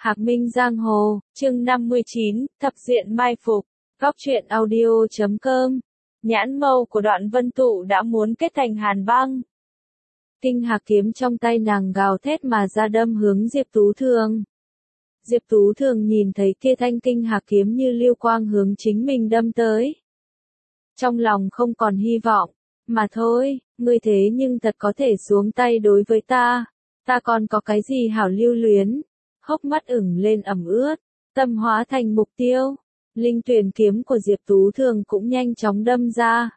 Hạc Minh Giang Hồ, chương 59, Thập diện mai phục, góc truyện audio.com. Nhãn mâu của Đoạn Vân Tụ đã muốn kết thành hàn băng. Kinh hạc kiếm trong tay nàng gào thét mà ra đâm hướng Diệp Tú Thường. Diệp Tú Thường nhìn thấy kia thanh kinh hạc kiếm như lưu quang hướng chính mình đâm tới. Trong lòng không còn hy vọng, mà thôi, ngươi thế nhưng thật có thể xuống tay đối với ta còn có cái gì hảo lưu luyến. Hốc mắt ửng lên ẩm ướt, tâm hóa thành mục tiêu. Linh tuyển kiếm của Diệp Tú Thường cũng nhanh chóng đâm ra.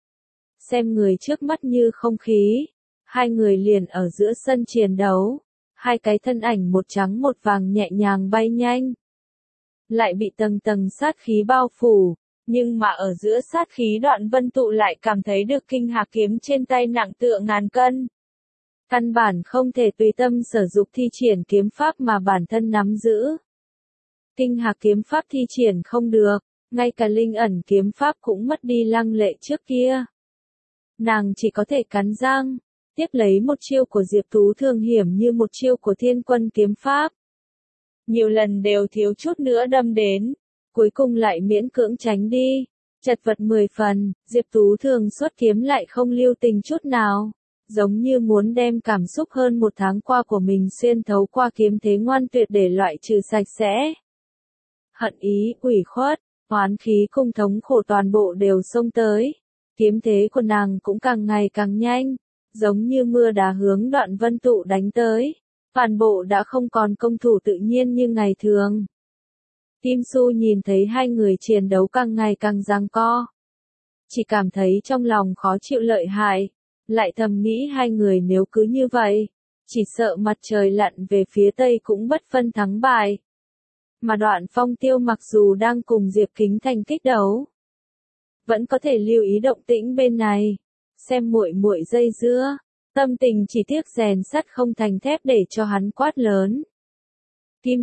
Xem người trước mắt như không khí, hai người liền ở giữa sân chiến đấu, hai cái thân ảnh một trắng một vàng nhẹ nhàng bay nhanh. Lại bị tầng tầng sát khí bao phủ, nhưng mà ở giữa sát khí Đoạn Vân Tụ lại cảm thấy được kinh hạc kiếm trên tay nặng tựa ngàn cân. Căn bản không thể tùy tâm sử dụng thi triển kiếm pháp mà bản thân nắm giữ. Kinh hạc kiếm pháp thi triển không được, ngay cả linh ẩn kiếm pháp cũng mất đi lăng lệ trước kia. Nàng chỉ có thể cắn răng, tiếp lấy một chiêu của Diệp Tú Thường hiểm như một chiêu của Thiên Quân kiếm pháp. Nhiều lần đều thiếu chút nữa đâm đến, cuối cùng lại miễn cưỡng tránh đi, chật vật 10 phần, Diệp Tú Thường xuất kiếm lại không lưu tình chút nào. Giống như muốn đem cảm xúc hơn một tháng qua của mình xuyên thấu qua kiếm thế ngoan tuyệt để loại trừ sạch sẽ. Hận ý, ủy khuất, oán khí cùng thống khổ toàn bộ đều xông tới. Kiếm thế của nàng cũng càng ngày càng nhanh, giống như mưa đá hướng Đoạn Vân Tụ đánh tới. Toàn bộ đã không còn công thủ tự nhiên như ngày thường. Kim Su nhìn thấy hai người chiến đấu càng ngày càng giằng co. Chỉ cảm thấy trong lòng khó chịu lợi hại. Lại thầm nghĩ hai người nếu cứ như vậy, chỉ sợ mặt trời lặn về phía tây cũng bất phân thắng bại. Mà Đoạn Phong Tiêu mặc dù đang cùng Diệp Kính Thành kích đấu, vẫn có thể lưu ý động tĩnh bên này, xem muội muội dây dưa, tâm tình chỉ tiếc rèn sắt không thành thép để cho hắn quát lớn. Kim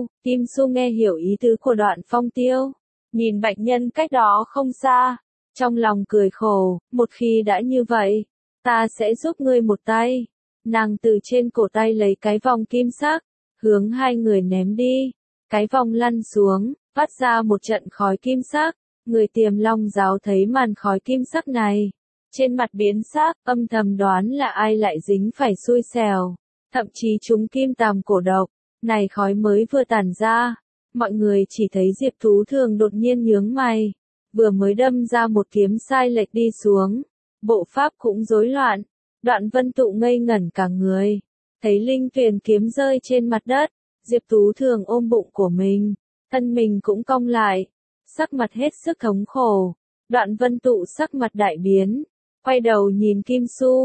Su nghe hiểu ý tứ của Đoạn Phong Tiêu, nhìn Bạch Nhân cách đó không xa, trong lòng cười khổ, một khi đã như vậy, ta sẽ giúp ngươi một tay. Nàng từ trên cổ tay lấy cái vòng kim sắc, hướng hai người ném đi. Cái vòng lăn xuống, phát ra một trận khói kim sắc. Người Tiềm Long giáo thấy màn khói kim sắc này, trên mặt biến sắc, âm thầm đoán là ai lại dính phải xui xẻo. Thậm chí chúng kim tàm cổ độc, này khói mới vừa tản ra, mọi người chỉ thấy Diệp Tú Thường đột nhiên nhướng mày, vừa mới đâm ra một kiếm sai lệch đi xuống. Bộ pháp cũng rối loạn, Đoạn Vân Tụ ngây ngẩn cả người, thấy linh tuyển kiếm rơi trên mặt đất, Diệp Tú Thường ôm bụng của mình, thân mình cũng cong lại, sắc mặt hết sức thống khổ. Đoạn Vân Tụ sắc mặt đại biến, quay đầu nhìn Kim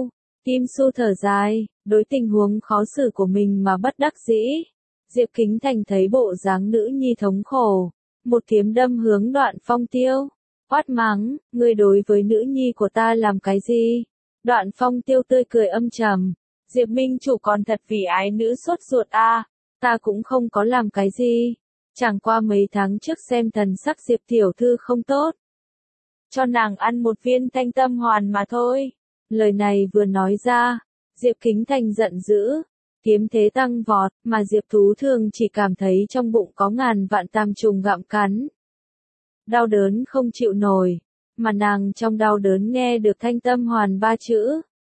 Su thở dài, đối tình huống khó xử của mình mà bất đắc dĩ. Diệp Kính Thành thấy bộ dáng nữ nhi thống khổ, một kiếm đâm hướng Đoạn Phong Tiêu. Quát mắng, ngươi đối với nữ nhi của ta làm cái gì? Đoạn Phong Tiêu tươi cười âm trầm, Diệp Minh chủ còn thật vì ái nữ sốt ruột a, ta cũng không có làm cái gì, chẳng qua mấy tháng trước xem thần sắc Diệp tiểu thư không tốt, cho nàng ăn một viên thanh tâm hoàn mà thôi. Lời này vừa nói ra, Diệp Kính Thành giận dữ, kiếm thế tăng vọt, mà Diệp Tú Thường chỉ cảm thấy trong bụng có ngàn vạn tam trùng gặm cắn. Đau đớn không chịu nổi, mà nàng trong đau đớn nghe được thanh tâm hoàn 3 chữ.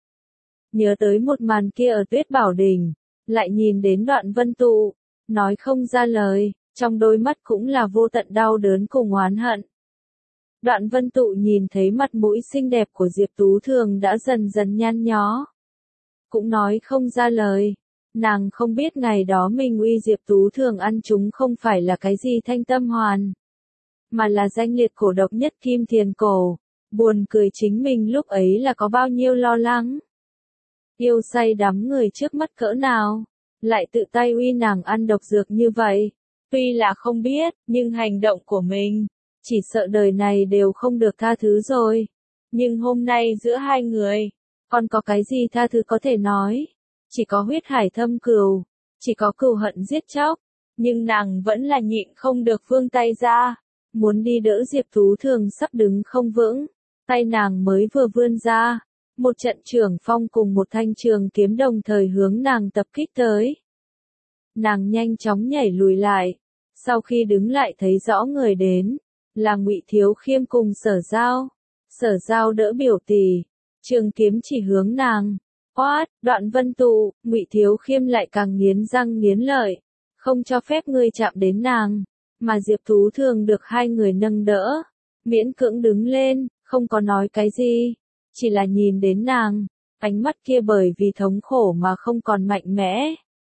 Nhớ tới một màn kia ở Tuyết Bảo Đình, lại nhìn đến Đoạn Vân Tụ, nói không ra lời, trong đôi mắt cũng là vô tận đau đớn cùng oán hận. Đoạn Vân Tụ nhìn thấy mặt mũi xinh đẹp của Diệp Tú Thường đã dần dần nhăn nhó, cũng nói không ra lời. Nàng không biết ngày đó mình uy Diệp Tú Thường ăn chúng không phải là cái gì thanh tâm hoàn, mà là danh liệt cổ độc nhất Kim Thiền Cổ. Buồn cười chính mình lúc ấy là có bao nhiêu lo lắng. Yêu say đắm người trước mắt cỡ nào, lại tự tay uy nàng ăn độc dược như vậy. Tuy là không biết, nhưng hành động của mình, chỉ sợ đời này đều không được tha thứ rồi. Nhưng hôm nay giữa hai người, còn có cái gì tha thứ có thể nói? Chỉ có huyết hải thâm cừu, chỉ có cừu hận giết chóc. Nhưng nàng vẫn là nhịn không được vươn tay ra, muốn đi đỡ Diệp Tú Thường sắp đứng không vững. Tay nàng mới vừa vươn ra, một trận trưởng phong cùng một thanh trường kiếm đồng thời hướng nàng tập kích tới. Nàng nhanh chóng nhảy lùi lại. Sau khi đứng lại thấy rõ người đến, là Ngụy Thiếu Khiêm cùng Sở Giao. Sở Giao đỡ biểu tỷ, trường kiếm chỉ hướng nàng. Oát, Đoạn Vân Tụ, Ngụy Thiếu Khiêm lại càng nghiến răng nghiến lợi, không cho phép ngươi chạm đến nàng. Mà Diệp Tú Thường được hai người nâng đỡ, miễn cưỡng đứng lên, không có nói cái gì, chỉ là nhìn đến nàng, ánh mắt kia bởi vì thống khổ mà không còn mạnh mẽ.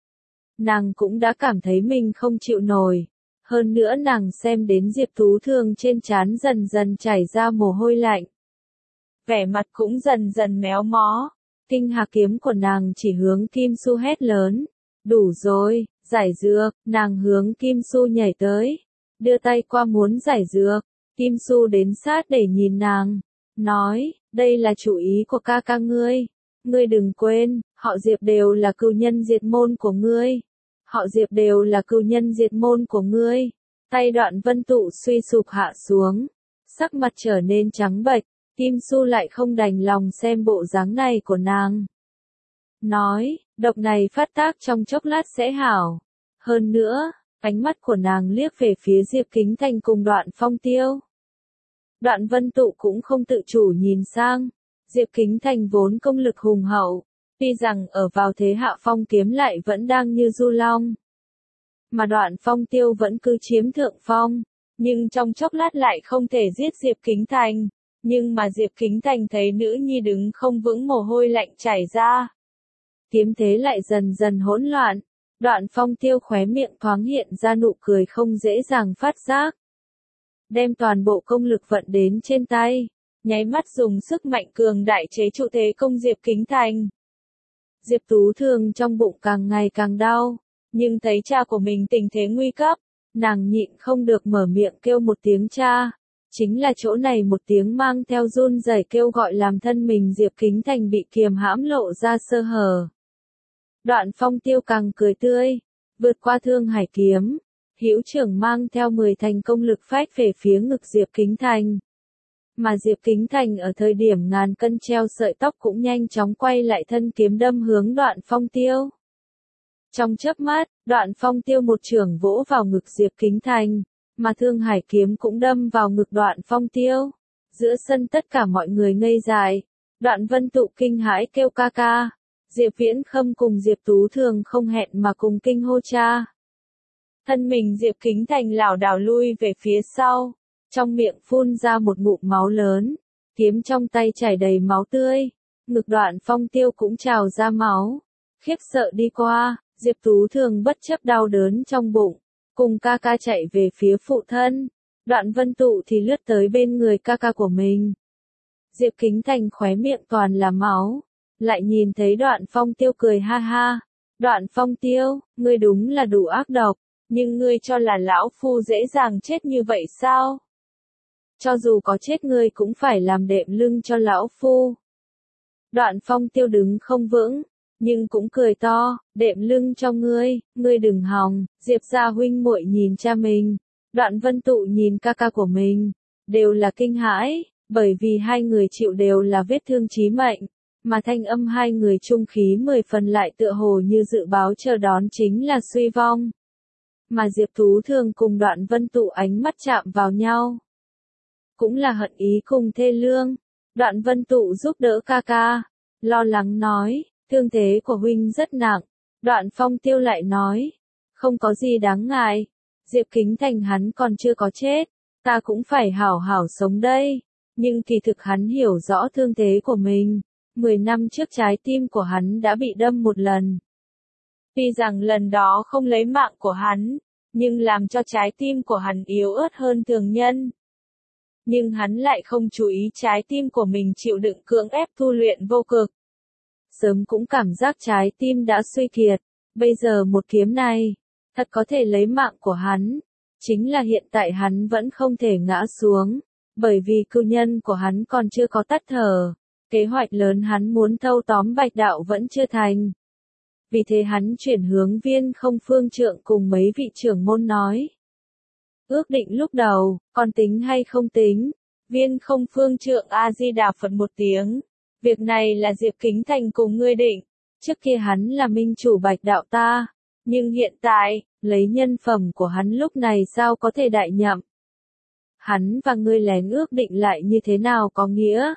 Nàng cũng đã cảm thấy mình không chịu nổi. Hơn nữa nàng xem đến Diệp Tú Thường trên trán dần dần chảy ra mồ hôi lạnh. Vẻ mặt cũng dần dần méo mó. Kinh hạc kiếm của nàng chỉ hướng Kim Su hét lớn. Đủ rồi, giải dược, nàng hướng Kim Su nhảy tới. Đưa tay qua muốn giải dược. Kim Su đến sát để nhìn nàng. Nói, đây là chủ ý của ca ca ngươi. Ngươi đừng quên, họ Diệp đều là cừu nhân diệt môn của ngươi. Họ Diệp đều là cừu nhân diệt môn của ngươi. Tay Đoạn Vân Tụ suy sụp hạ xuống. Sắc mặt trở nên trắng bệch. Kim Su lại không đành lòng xem bộ dáng này của nàng. Nói, độc này phát tác trong chốc lát sẽ hảo. Hơn nữa, ánh mắt của nàng liếc về phía Diệp Kính Thành cùng Đoạn Phong Tiêu. Đoạn Vân Tụ cũng không tự chủ nhìn sang. Diệp Kính Thành vốn công lực hùng hậu. Tuy rằng ở vào thế hạ phong kiếm lại vẫn đang như du long. Mà Đoạn Phong Tiêu vẫn cứ chiếm thượng phong. Nhưng trong chốc lát lại không thể giết Diệp Kính Thành. Nhưng mà Diệp Kính Thành thấy nữ nhi đứng không vững mồ hôi lạnh chảy ra. Kiếm thế lại dần dần hỗn loạn. Đoạn Phong Tiêu khóe miệng thoáng hiện ra nụ cười không dễ dàng phát giác. Đem toàn bộ công lực vận đến trên tay. Nháy mắt dùng sức mạnh cường đại chế trụ thế công Diệp Kính Thành. Diệp Tú Thường trong bụng càng ngày càng đau. Nhưng thấy cha của mình tình thế nguy cấp. Nàng nhịn không được mở miệng kêu một tiếng cha. Chính là chỗ này một tiếng mang theo run rẩy kêu gọi làm thân mình Diệp Kính Thành bị kiềm hãm lộ ra sơ hở. Đoạn Phong Tiêu càng cười tươi, vượt qua Thương Hải kiếm, hữu trưởng mang theo 10 thành công lực phách về phía ngực Diệp Kính Thành. Mà Diệp Kính Thành ở thời điểm ngàn cân treo sợi tóc cũng nhanh chóng quay lại thân kiếm đâm hướng Đoạn Phong Tiêu. Trong chớp mắt, Đoạn Phong Tiêu một chưởng vỗ vào ngực Diệp Kính Thành. Mà Thương Hải kiếm cũng đâm vào ngực Đoạn Phong Tiêu. Giữa sân tất cả mọi người ngây dại. Đoạn Vân Tụ kinh hãi kêu ca ca. Diệp Viễn Khâm cùng Diệp Tú Thường không hẹn mà cùng kinh hô cha. Thân mình Diệp Kính Thành lảo đảo lui về phía sau. Trong miệng phun ra một ngụm máu lớn. Kiếm trong tay chảy đầy máu tươi. Ngực Đoạn Phong Tiêu cũng trào ra máu. Khiếp sợ đi qua, Diệp Tú Thường bất chấp đau đớn trong bụng. Cùng ca ca chạy về phía phụ thân. Đoạn Vân Tụ thì lướt tới bên người ca ca của mình. Diệp Kính Thành khóe miệng toàn là máu. Lại nhìn thấy Đoạn Phong Tiêu cười ha ha. Đoạn Phong Tiêu, ngươi đúng là đủ ác độc. Nhưng ngươi cho là lão phu dễ dàng chết như vậy sao? Cho dù có chết ngươi cũng phải làm đệm lưng cho lão phu. Đoạn Phong Tiêu đứng không vững. Nhưng cũng cười to, đệm lưng cho ngươi đừng hòng. Diệp gia huynh muội nhìn cha mình, Đoạn Vân Tụ nhìn ca ca của mình, đều là kinh hãi, bởi vì hai người chịu đều là vết thương chí mệnh, mà thanh âm hai người trung khí 10 phần lại tựa hồ như dự báo chờ đón chính là suy vong. Mà Diệp Tú Thường cùng Đoạn Vân Tụ ánh mắt chạm vào nhau, cũng là hận ý cùng thê lương. Đoạn Vân Tụ giúp đỡ ca ca, lo lắng nói. Thương thế của huynh rất nặng. Đoạn Phong Tiêu lại nói. Không có gì đáng ngại. Diệp Kính Thành hắn còn chưa có chết. Ta cũng phải hảo hảo sống đây. Nhưng kỳ thực hắn hiểu rõ thương thế của mình. 10 năm trước trái tim của hắn đã bị đâm một lần. Tuy rằng lần đó không lấy mạng của hắn. Nhưng làm cho trái tim của hắn yếu ớt hơn thường nhân. Nhưng hắn lại không chú ý trái tim của mình chịu đựng cưỡng ép tu luyện vô cực. Sớm cũng cảm giác trái tim đã suy kiệt, bây giờ một kiếm này, thật có thể lấy mạng của hắn. Chính là hiện tại hắn vẫn không thể ngã xuống, bởi vì cừu nhân của hắn còn chưa có tắt thở. Kế hoạch lớn hắn muốn thâu tóm Bạch Đạo vẫn chưa thành. Vì thế hắn chuyển hướng Viên Không Phương Trượng cùng mấy vị trưởng môn nói. Ước định lúc đầu, còn tính hay không tính? Viên Không Phương Trượng A-di-đà Phật một tiếng. Việc này là Diệp Kính Thành cùng ngươi định. Trước kia hắn là minh chủ Bạch Đạo ta. Nhưng hiện tại, lấy nhân phẩm của hắn lúc này sao có thể đại nhậm? Hắn và ngươi lén ước định lại như thế nào có nghĩa?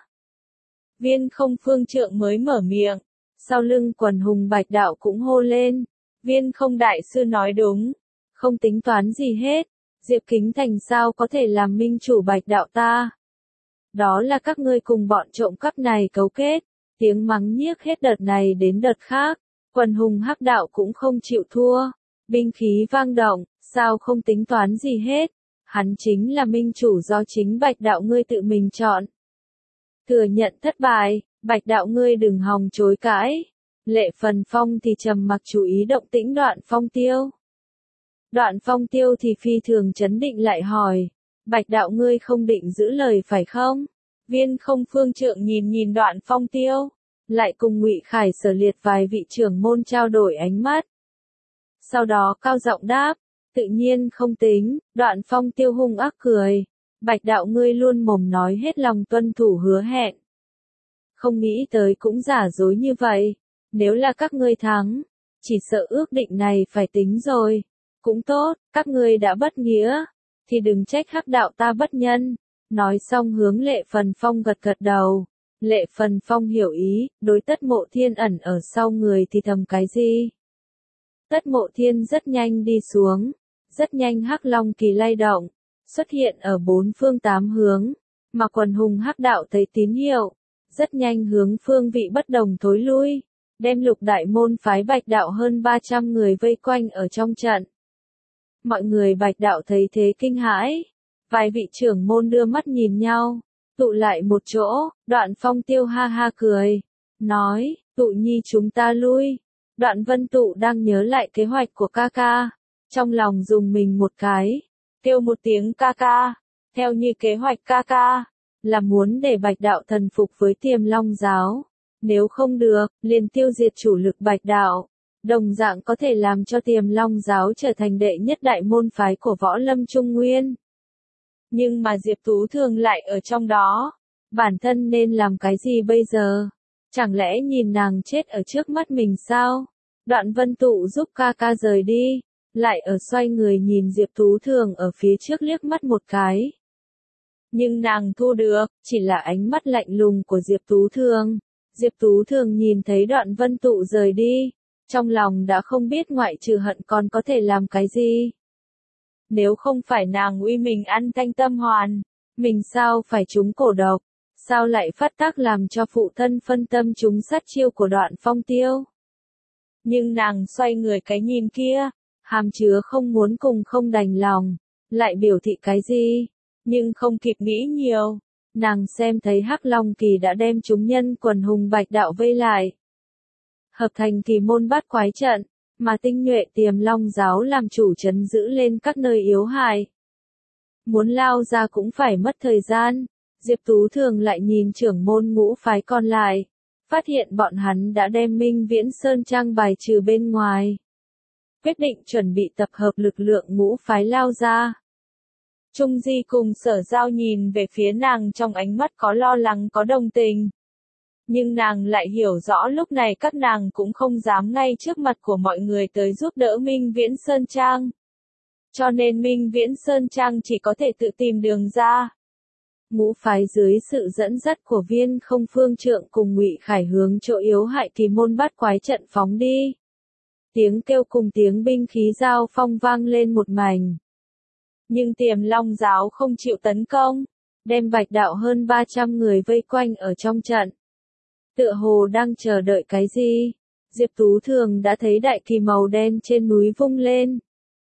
Viên Không Phương Trượng mới mở miệng, sau lưng Quần Hùng Bạch Đạo cũng hô lên. Viên Không Đại Sư nói đúng, không tính toán gì hết, Diệp Kính Thành sao có thể làm minh chủ Bạch Đạo ta? Đó là các ngươi cùng bọn trộm cắp này cấu kết, tiếng mắng nhiếc hết đợt này đến đợt khác, Quần Hùng Hắc Đạo cũng không chịu thua, binh khí vang động, sao không tính toán gì hết, hắn chính là minh chủ do chính Bạch Đạo ngươi tự mình chọn. Thừa nhận thất bại, Bạch Đạo ngươi đừng hòng chối cãi. Lệ Phần Phong thì trầm mặc chú ý động tĩnh Đoạn Phong Tiêu. Đoạn Phong Tiêu thì phi thường chấn định lại hỏi, Bạch Đạo ngươi không định giữ lời phải không? Viên Không Phương Trượng nhìn nhìn Đoạn Phong Tiêu, lại cùng Ngụy Khải Sở Liệt vài vị trưởng môn trao đổi ánh mắt. Sau đó cao giọng đáp, tự nhiên không tính. Đoạn Phong Tiêu hung ác cười, Bạch Đạo ngươi luôn mồm nói hết lòng tuân thủ hứa hẹn. Không nghĩ tới cũng giả dối như vậy, nếu là các ngươi thắng, chỉ sợ ước định này phải tính rồi. Cũng tốt, các ngươi đã bất nghĩa, thì đừng trách Hắc Đạo ta bất nhân. Nói xong hướng Lệ Phần Phong gật gật đầu. Lệ Phần Phong hiểu ý, đối Tất Mộ Thiên ẩn ở sau người thì thầm cái gì. Tất Mộ Thiên rất nhanh đi xuống, rất nhanh Hắc Long kỳ lay động, xuất hiện ở bốn phương tám hướng, mà Quần Hùng Hắc Đạo thấy tín hiệu, rất nhanh hướng phương vị bất đồng thối lui, đem Lục Đại môn phái Bạch Đạo hơn 300 người vây quanh ở trong trận. Mọi người Bạch Đạo thấy thế kinh hãi, vài vị trưởng môn đưa mắt nhìn nhau, tụ lại một chỗ. Đoạn Phong Tiêu ha ha cười, nói, Tụ Nhi chúng ta lui. Đoạn Vân Tụ đang nhớ lại kế hoạch của ca ca, trong lòng dùng mình một cái, kêu một tiếng ca ca, theo như kế hoạch ca ca, là muốn để Bạch Đạo thần phục với Tiềm Long giáo, nếu không được, liền tiêu diệt chủ lực Bạch Đạo, đồng dạng có thể làm cho Tiềm Long giáo trở thành đệ nhất đại môn phái của võ lâm Trung Nguyên. Nhưng mà Diệp Tú Thường lại ở trong đó, bản thân nên làm cái gì bây giờ? Chẳng lẽ nhìn nàng chết ở trước mắt mình sao? Đoạn Vân Tụ giúp ca ca rời đi, lại ở xoay người nhìn Diệp Tú Thường ở phía trước liếc mắt một cái. Nhưng nàng thu được, chỉ là ánh mắt lạnh lùng của Diệp Tú Thường. Diệp Tú Thường nhìn thấy Đoạn Vân Tụ rời đi, trong lòng đã không biết ngoại trừ hận còn có thể làm cái gì. Nếu không phải nàng uy mình ăn thanh tâm hoàn, mình sao phải trúng cổ độc, sao lại phát tác làm cho phụ thân phân tâm trúng sát chiêu của Đoạn Phong Tiêu. Nhưng nàng xoay người cái nhìn kia, hàm chứa không muốn cùng không đành lòng, lại biểu thị cái gì, nhưng không kịp nghĩ nhiều, nàng xem thấy Hắc Long Kỳ đã đem chúng nhân Quần Hùng Bạch Đạo vây lại, hợp thành Kỳ môn bát quái trận, mà tinh nhuệ Tiềm Long giáo làm chủ trấn giữ lên các nơi yếu hại. Muốn lao ra cũng phải mất thời gian, Diệp Tú Thường lại nhìn trưởng môn ngũ phái còn lại, phát hiện bọn hắn đã đem Minh Viễn Sơn Trang bài trừ bên ngoài. Quyết định chuẩn bị tập hợp lực lượng ngũ phái lao ra. Trung Di cùng Sở Giao nhìn về phía nàng trong ánh mắt có lo lắng có đồng tình. Nhưng nàng lại hiểu rõ lúc này các nàng cũng không dám ngay trước mặt của mọi người tới giúp đỡ Minh Viễn Sơn Trang. Cho nên Minh Viễn Sơn Trang chỉ có thể tự tìm đường ra. Ngũ phái dưới sự dẫn dắt của Viên Không Phương Trượng cùng Ngụy Khải hướng chỗ yếu hại Kỳ môn bát quái trận phóng đi. Tiếng kêu cùng tiếng binh khí giao phong vang lên một mảnh. Nhưng Tiềm Long giáo không chịu tấn công, đem Bạch Đạo hơn 300 người vây quanh ở trong trận. Tựa hồ đang chờ đợi cái gì, Diệp Tú Thường đã thấy đại kỳ màu đen trên núi vung lên.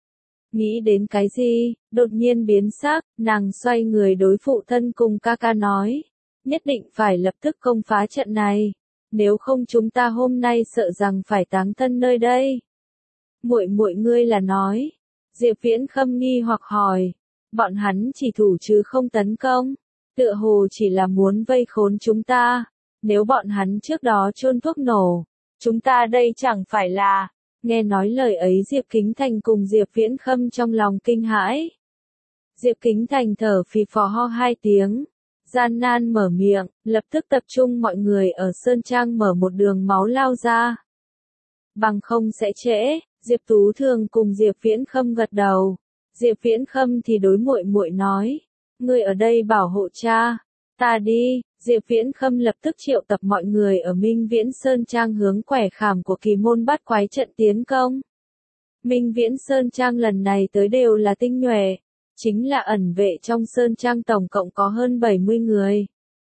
Nghĩ đến cái gì, đột nhiên biến sắc, nàng xoay người đối phụ thân cùng ca ca nói, nhất định phải lập tức công phá trận này, nếu không chúng ta hôm nay sợ rằng phải táng thân nơi đây. Muội muội ngươi là nói, Diệp Viễn Khâm nghi hoặc hỏi, bọn hắn chỉ thủ chứ không tấn công, tựa hồ chỉ là muốn vây khốn chúng ta, nếu bọn hắn trước đó chôn thuốc nổ, chúng ta đây chẳng phải là. Nghe nói lời ấy Diệp Kính Thành cùng Diệp Viễn Khâm trong lòng kinh hãi. Diệp Kính Thành thở phì phò ho hai tiếng, gian nan mở miệng, lập tức tập trung mọi người ở Sơn Trang mở một đường máu lao ra. Bằng không sẽ trễ, Diệp Tú Thường cùng Diệp Viễn Khâm gật đầu. Diệp Viễn Khâm thì đối muội muội nói, ngươi ở đây bảo hộ cha, ta đi. Diệp Viễn Khâm lập tức triệu tập mọi người ở Minh Viễn Sơn Trang hướng quẻ khảm của kỳ môn bát quái trận tiến công. Minh Viễn Sơn Trang lần này tới đều là tinh nhuệ, chính là ẩn vệ trong Sơn Trang tổng cộng có hơn 70 người.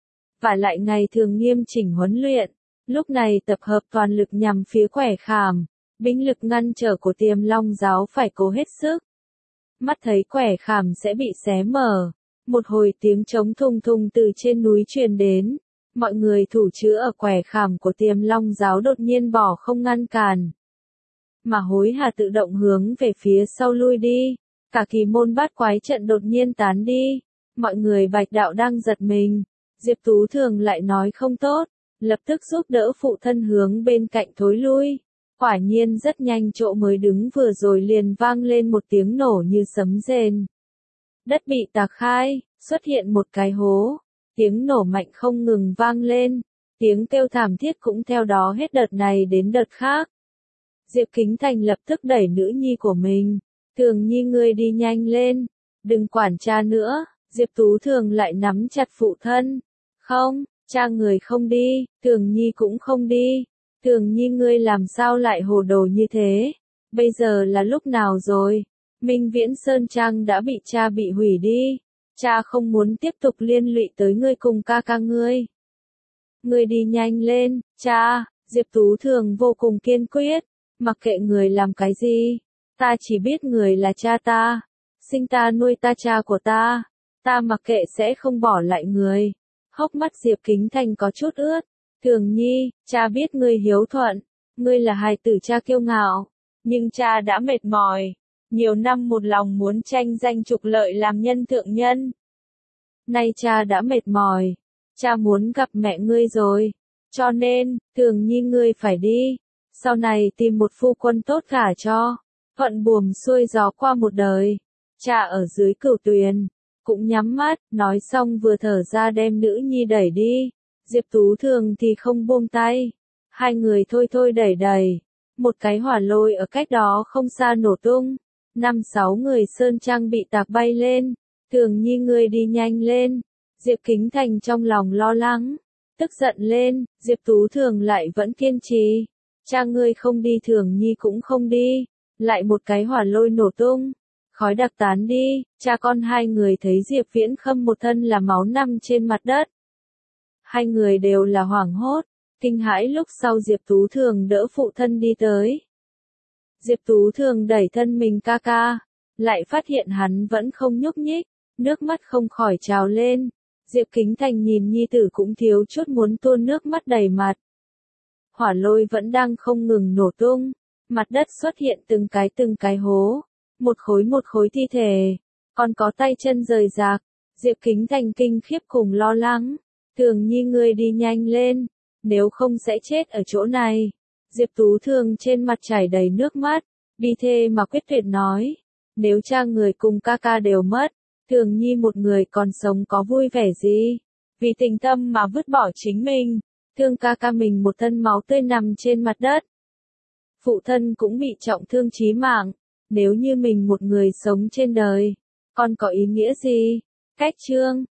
Và lại ngày thường nghiêm chỉnh huấn luyện, lúc này tập hợp toàn lực nhằm phía quẻ khảm, binh lực ngăn trở của Tiềm Long giáo phải cố hết sức. Mắt thấy quẻ khảm sẽ bị xé mở, một hồi tiếng trống thùng thùng từ trên núi truyền đến, mọi người thủ chữ ở quẻ khảm của Tiềm Long giáo đột nhiên bỏ không ngăn cản, mà hối hả tự động hướng về phía sau lui đi, cả kỳ môn bát quái trận đột nhiên tán đi, mọi người Bạch đạo đang giật mình, Diệp Tú Thường lại nói không tốt, lập tức giúp đỡ phụ thân hướng bên cạnh thối lui. Quả nhiên rất nhanh chỗ mới đứng vừa rồi liền vang lên một tiếng nổ như sấm rền. Đất bị tạc khai, xuất hiện một cái hố, tiếng nổ mạnh không ngừng vang lên, tiếng kêu thảm thiết cũng theo đó hết đợt này đến đợt khác. Diệp Kính Thành lập tức đẩy nữ nhi của mình, Thường Nhi ngươi đi nhanh lên, đừng quản cha nữa, Diệp Tú Thường lại nắm chặt phụ thân, không, cha người không đi, Thường Nhi cũng không đi. Thường Nhi ngươi làm sao lại hồ đồ như thế? Bây giờ là lúc nào rồi? Minh Viễn Sơn Trang đã bị cha bị hủy đi. Cha không muốn tiếp tục liên lụy tới ngươi cùng ca ca ngươi. Ngươi đi nhanh lên, cha. Diệp Tú Thường vô cùng kiên quyết. Mặc kệ người làm cái gì. Ta chỉ biết người là cha ta. Sinh ta nuôi ta cha của ta. Ta mặc kệ sẽ không bỏ lại người. Hốc mắt Diệp Kính Thành có chút ướt. Thường Nhi, cha biết ngươi hiếu thuận, ngươi là hài tử cha kiêu ngạo, nhưng cha đã mệt mỏi, nhiều năm một lòng muốn tranh danh trục lợi làm nhân thượng nhân. Nay cha đã mệt mỏi, cha muốn gặp mẹ ngươi rồi, cho nên, Thường Nhi ngươi phải đi, sau này tìm một phu quân tốt gả cho, thuận buồm xuôi gió qua một đời. Cha ở dưới cửu tuyền, cũng nhắm mắt, nói xong vừa thở ra đem nữ nhi đẩy đi. Diệp Tú Thường thì không buông tay. Hai người thôi thôi đẩy đẩy. Một cái hỏa lôi ở cách đó không xa nổ tung. 5-6 người Sơn Trang bị tạc bay lên. Thường Nhi ngươi đi nhanh lên. Diệp Kính Thành trong lòng lo lắng. Tức giận lên, Diệp Tú Thường lại vẫn kiên trì. Cha ngươi không đi Thường Nhi cũng không đi. Lại một cái hỏa lôi nổ tung. Khói đặc tán đi, cha con hai người thấy Diệp Viễn Khâm một thân là máu nằm trên mặt đất. Hai người đều là hoảng hốt, kinh hãi lúc sau Diệp Tú Thường đỡ phụ thân đi tới. Diệp Tú Thường đẩy thân mình ca ca, lại phát hiện hắn vẫn không nhúc nhích, nước mắt không khỏi trào lên. Diệp Kính Thành nhìn nhi tử cũng thiếu chút muốn tuôn nước mắt đầy mặt. Hỏa lôi vẫn đang không ngừng nổ tung, mặt đất xuất hiện từng cái hố, một khối thi thể, còn có tay chân rời rạc. Diệp Kính Thành kinh khiếp cùng lo lắng. Thường Nhi ngươi đi nhanh lên, nếu không sẽ chết ở chỗ này. Diệp Tú Thường trên mặt chảy đầy nước mắt, bi thê mà quyết tuyệt nói. Nếu cha người cùng ca ca đều mất, Thường Nhi một người còn sống có vui vẻ gì? Vì tình tâm mà vứt bỏ chính mình, thương ca ca mình một thân máu tươi nằm trên mặt đất. Phụ thân cũng bị trọng thương chí mạng, nếu như mình một người sống trên đời, còn có ý nghĩa gì? Cách chương